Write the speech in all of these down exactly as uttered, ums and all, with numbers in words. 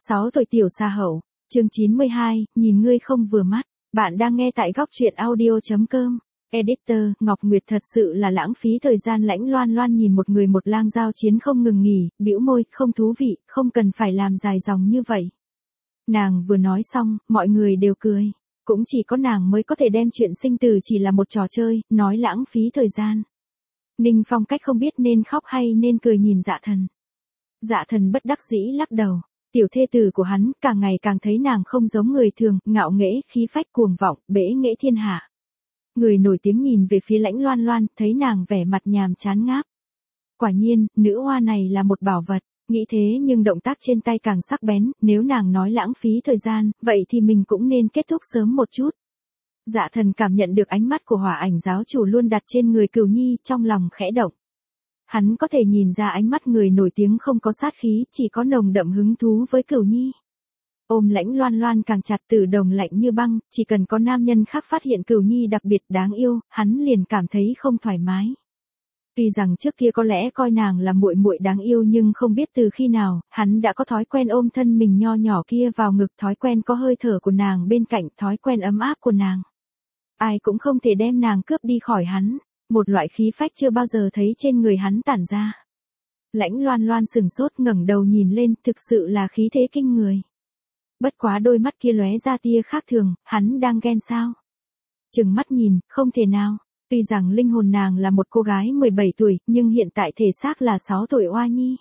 sáu tuổi tiểu sa hậu, chương chín mươi hai, nhìn ngươi không vừa mắt. Bạn đang nghe tại góc truyện audio chấm com. Editor, Ngọc Nguyệt thật sự là lãng phí thời gian. Lãnh Loan Loan nhìn một người một lang giao chiến không ngừng nghỉ, bĩu môi, không thú vị, không cần phải làm dài dòng như vậy. Nàng vừa nói xong, mọi người đều cười. Cũng chỉ có nàng mới có thể đem chuyện sinh tử chỉ là một trò chơi, nói lãng phí thời gian. Ninh Phong cách không biết nên khóc hay nên cười nhìn Dạ Thần. Dạ Thần bất đắc dĩ lắc đầu. Tiểu thê tử của hắn càng ngày càng thấy nàng không giống người thường, ngạo nghễ, khí phách cuồng vọng, bẽ nghễ thiên hạ. Người nổi tiếng nhìn về phía Lãnh Loan Loan, thấy nàng vẻ mặt nhàm chán ngáp. Quả nhiên, nữ hoa này là một bảo vật, nghĩ thế nhưng động tác trên tay càng sắc bén, nếu nàng nói lãng phí thời gian, vậy thì mình cũng nên kết thúc sớm một chút. Dạ Thần cảm nhận được ánh mắt của Hỏa Ảnh giáo chủ luôn đặt trên người Cửu Nhi, trong lòng khẽ động. Hắn có thể nhìn ra ánh mắt người nổi tiếng không có sát khí, chỉ có nồng đậm hứng thú với Cửu Nhi. Ôm Lãnh Loan Loan càng chặt, Tử Đồng lạnh như băng, chỉ cần có nam nhân khác phát hiện Cửu Nhi đặc biệt đáng yêu, hắn liền cảm thấy không thoải mái. Tuy rằng trước kia có lẽ coi nàng là muội muội đáng yêu nhưng không biết từ khi nào, hắn đã có thói quen ôm thân mình nho nhỏ kia vào ngực, thói quen có hơi thở của nàng bên cạnh, thói quen ấm áp của nàng. Ai cũng không thể đem nàng cướp đi khỏi hắn, một loại khí phách chưa bao giờ thấy trên người hắn tản ra. Lãnh Loan Loan sừng sốt ngẩng đầu nhìn lên, thực sự là khí thế kinh người. Bất quá đôi mắt kia lóe ra tia khác thường, hắn đang ghen sao? Chừng mắt nhìn, không thể nào. Tuy rằng linh hồn nàng là một cô gái mười bảy tuổi, nhưng hiện tại thể xác là sáu tuổi oa nhi.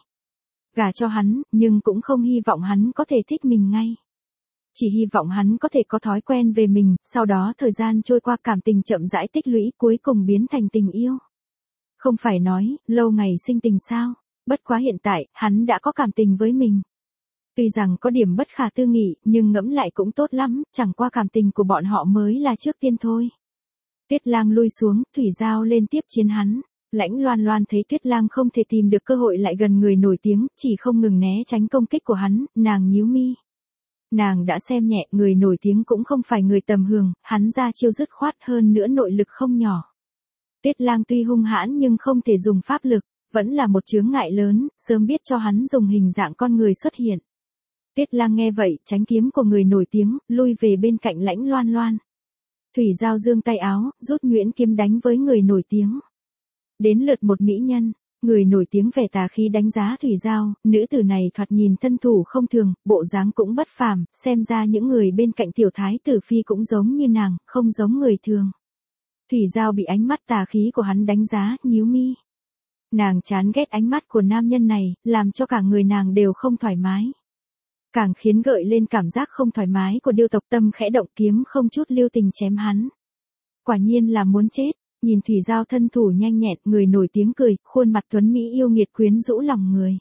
Gả cho hắn, nhưng cũng không hy vọng hắn có thể thích mình ngay. Chỉ hy vọng hắn có thể có thói quen về mình, sau đó thời gian trôi qua cảm tình chậm rãi tích lũy cuối cùng biến thành tình yêu. Không phải nói, lâu ngày sinh tình sao, bất quá hiện tại, hắn đã có cảm tình với mình. Tuy rằng có điểm bất khả tư nghị, nhưng ngẫm lại cũng tốt lắm, chẳng qua cảm tình của bọn họ mới là trước tiên thôi. Tuyết Lang lui xuống, Thủy Giao lên tiếp chiến hắn. Lãnh Loan Loan thấy Tuyết Lang không thể tìm được cơ hội lại gần người nổi tiếng, chỉ không ngừng né tránh công kích của hắn, nàng nhíu mi. Nàng đã xem nhẹ, người nổi tiếng cũng không phải người tầm thường, hắn ra chiêu dứt khoát, hơn nữa nội lực không nhỏ. Tuyết Lang tuy hung hãn nhưng không thể dùng pháp lực, vẫn là một chướng ngại lớn, sớm biết cho hắn dùng hình dạng con người xuất hiện. Tuyết Lang nghe vậy, tránh kiếm của người nổi tiếng, lui về bên cạnh Lãnh Loan Loan. Thủy Giao giương tay áo, rút nhuyễn kiếm đánh với người nổi tiếng. Đến lượt một mỹ nhân, người nổi tiếng vẻ tà khí đánh giá Thủy Giao, nữ tử này thoạt nhìn thân thủ không thường, bộ dáng cũng bất phàm, xem ra những người bên cạnh tiểu thái tử phi cũng giống như nàng, không giống người thường. Thủy Giao bị ánh mắt tà khí của hắn đánh giá, nhíu mi. Nàng chán ghét ánh mắt của nam nhân này, làm cho cả người nàng đều không thoải mái. Càng khiến gợi lên cảm giác không thoải mái của Điêu tộc, tâm khẽ động, kiếm không chút lưu tình chém hắn. Quả nhiên là muốn chết, nhìn Thủy Giao thân thủ nhanh nhẹn, người nổi tiếng cười, khuôn mặt tuấn mỹ yêu nghiệt quyến rũ lòng người.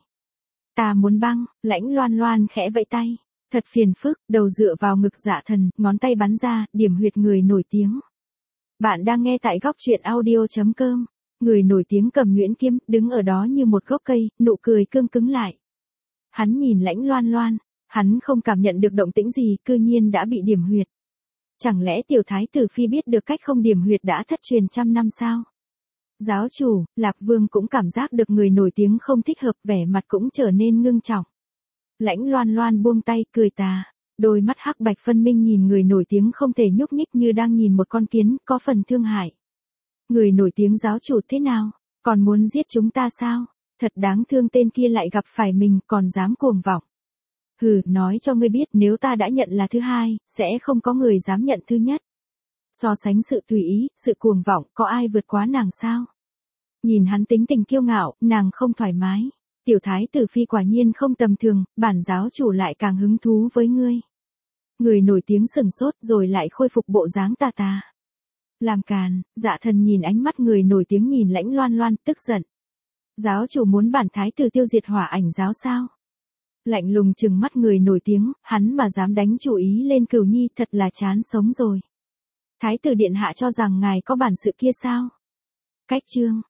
Ta muốn băng, Lãnh Loan Loan khẽ vẫy tay, thật phiền phức, đầu dựa vào ngực Dạ Thần, ngón tay bắn ra, điểm huyệt người nổi tiếng. Bạn đang nghe tại góc truyện audio chấm com. Người nổi tiếng cầm nhuyễn kiếm, đứng ở đó như một gốc cây, nụ cười cương cứng lại. Hắn nhìn Lãnh Loan Loan. Hắn không cảm nhận được động tĩnh gì, cư nhiên đã bị điểm huyệt. Chẳng lẽ tiểu thái tử phi biết được cách không điểm huyệt đã thất truyền trăm năm sao? Giáo chủ, Lạc Vương cũng cảm giác được người nổi tiếng không thích hợp, vẻ mặt cũng trở nên ngưng trọng. Lãnh Loan Loan buông tay, cười tà. Đôi mắt hắc bạch phân minh nhìn người nổi tiếng không thể nhúc nhích như đang nhìn một con kiến, có phần thương hại. Người nổi tiếng giáo chủ thế nào? Còn muốn giết chúng ta sao? Thật đáng thương, tên kia lại gặp phải mình, còn dám cuồng vọng. Hừ, nói cho ngươi biết, nếu ta đã nhận là thứ hai, sẽ không có người dám nhận thứ nhất. So sánh sự tùy ý, sự cuồng vọng, có ai vượt quá nàng sao? Nhìn hắn tính tình kiêu ngạo, nàng không thoải mái. Tiểu thái tử phi quả nhiên không tầm thường, bản giáo chủ lại càng hứng thú với ngươi. Người nổi tiếng sừng sốt rồi lại khôi phục bộ dáng tà tà. Làm càn, Dạ Thần nhìn ánh mắt người nổi tiếng nhìn Lãnh Loan Loan, tức giận. Giáo chủ muốn bản thái tử tiêu diệt Hỏa Ảnh giáo sao? Lạnh lùng trừng mắt người nổi tiếng, hắn mà dám đánh chủ ý lên Cửu Nhi, thật là chán sống rồi. Thái tử điện hạ cho rằng ngài có bản sự kia sao? Cách chương.